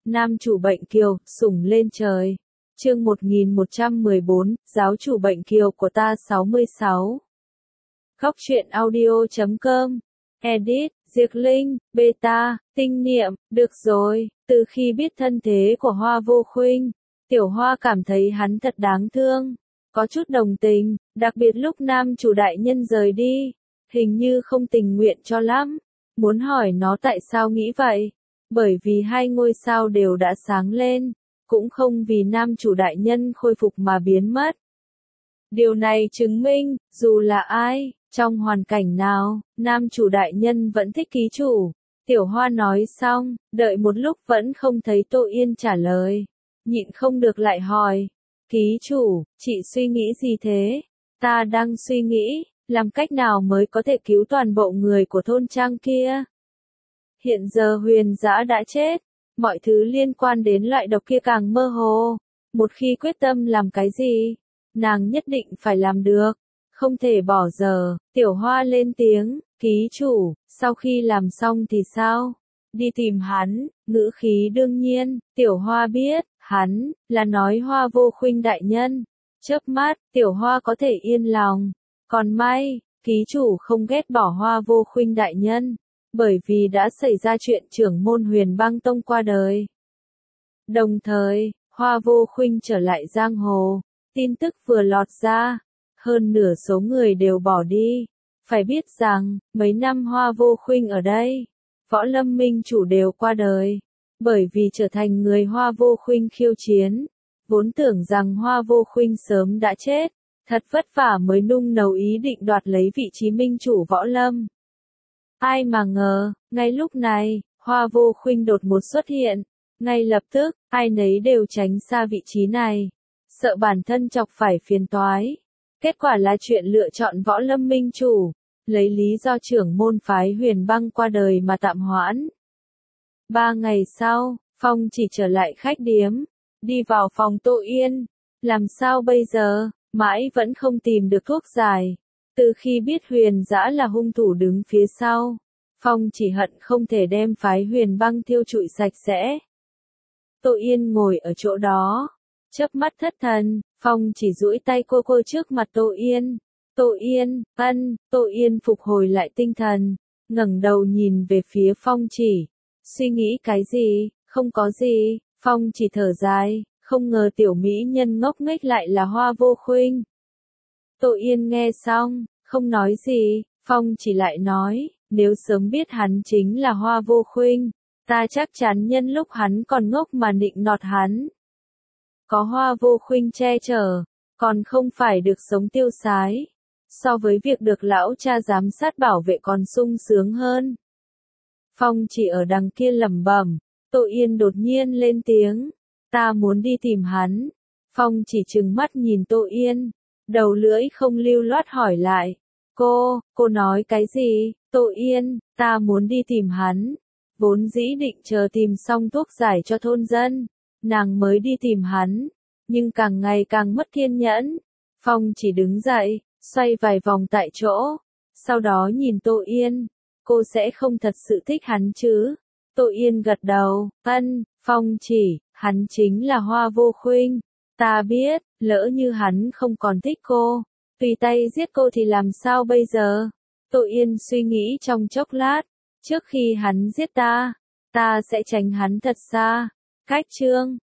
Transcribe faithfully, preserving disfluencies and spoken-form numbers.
Nam chủ bệnh kiều, sủng lên trời. Chương một nghìn một trăm mười bốn, giáo chủ bệnh kiều của ta sáu mươi sáu. Góc truyện audio chấm com. Edit, Diệc Linh, Beta, Tinh Niệm, được rồi, từ khi biết thân thế của Hoa Vô Khuynh, Tiểu Hoa cảm thấy hắn thật đáng thương, có chút đồng tình, đặc biệt lúc nam chủ đại nhân rời đi, hình như không tình nguyện cho lắm, muốn hỏi nó tại sao nghĩ vậy, bởi vì hai ngôi sao đều đã sáng lên, cũng không vì nam chủ đại nhân khôi phục mà biến mất. Điều này chứng minh, dù là ai, trong hoàn cảnh nào, nam chủ đại nhân vẫn thích ký chủ. Tiểu Hoa nói xong, đợi một lúc vẫn không thấy Tô Yên trả lời. Nhịn không được lại hỏi. Ký chủ, chị suy nghĩ gì thế? Ta đang suy nghĩ, làm cách nào mới có thể cứu toàn bộ người của thôn trang kia? Hiện giờ Huyền Dã đã chết, mọi thứ liên quan đến loại độc kia càng mơ hồ. Một khi quyết tâm làm cái gì, nàng nhất định phải làm được. Không thể bỏ giờ, Tiểu Hoa lên tiếng, ký chủ, sau khi làm xong thì sao? Đi tìm hắn, ngữ khí đương nhiên, Tiểu Hoa biết, hắn, là nói Hoa Vô Khuynh đại nhân. Chớp mắt, Tiểu Hoa có thể yên lòng. Còn may, ký chủ không ghét bỏ Hoa Vô Khuynh đại nhân, bởi vì đã xảy ra chuyện trưởng môn Huyền Băng Tông qua đời. Đồng thời, Hoa Vô Khuynh trở lại giang hồ, tin tức vừa lọt ra. Hơn nửa số người đều bỏ đi. Phải biết rằng, mấy năm Hoa Vô Khuynh ở đây, Võ Lâm Minh chủ đều qua đời. Bởi vì trở thành người Hoa Vô Khuynh khiêu chiến, vốn tưởng rằng Hoa Vô Khuynh sớm đã chết, thật vất vả mới nung nấu ý định đoạt lấy vị trí minh chủ Võ Lâm. Ai mà ngờ, ngay lúc này, Hoa Vô Khuynh đột ngột xuất hiện, ngay lập tức, ai nấy đều tránh xa vị trí này, sợ bản thân chọc phải phiền toái. Kết quả là chuyện lựa chọn Võ Lâm Minh chủ, lấy lý do trưởng môn phái Huyền Băng qua đời mà tạm hoãn. Ba ngày sau, Phong chỉ trở lại khách điếm, đi vào phòng Tô Yên. Làm sao bây giờ, mãi vẫn không tìm được thuốc giải. Từ khi biết Huyền Dã là hung thủ đứng phía sau, Phong chỉ hận không thể đem phái Huyền Băng thiêu trụi sạch sẽ. Tô Yên ngồi ở chỗ đó, chớp mắt thất thần, Phong chỉ duỗi tay cô cô trước mặt Tô Yên. Tô Yên, ân, Tô Yên phục hồi lại tinh thần, ngẩng đầu nhìn về phía Phong chỉ. Suy nghĩ cái gì, không có gì, Phong chỉ thở dài, không ngờ tiểu mỹ nhân ngốc nghếch lại là Hoa Vô Khuynh. Tô Yên nghe xong, không nói gì, Phong chỉ lại nói, nếu sớm biết hắn chính là Hoa Vô Khuynh, ta chắc chắn nhân lúc hắn còn ngốc mà nịnh nọt hắn. Có Hoa Vô Khuynh che chở, còn không phải được sống tiêu sái. So với việc được lão cha giám sát bảo vệ còn sung sướng hơn. Phong chỉ ở đằng kia lẩm bẩm, Tô Yên đột nhiên lên tiếng, ta muốn đi tìm hắn. Phong chỉ trừng mắt nhìn Tô Yên, đầu lưỡi không lưu loát hỏi lại, cô, cô nói cái gì? Tô Yên, ta muốn đi tìm hắn. Vốn dĩ định chờ tìm xong thuốc giải cho thôn dân, nàng mới đi tìm hắn, nhưng càng ngày càng mất kiên nhẫn. Phong chỉ đứng dậy, xoay vài vòng tại chỗ, sau đó nhìn Tô Yên, cô sẽ không thật sự thích hắn chứ? Tô Yên gật đầu, ân, Phong chỉ, hắn chính là Hoa Vô Khuynh, ta biết, lỡ như hắn không còn thích cô, tùy tay giết cô thì làm sao bây giờ? Tô Yên suy nghĩ trong chốc lát, trước khi hắn giết ta, ta sẽ tránh hắn thật xa. Cách chương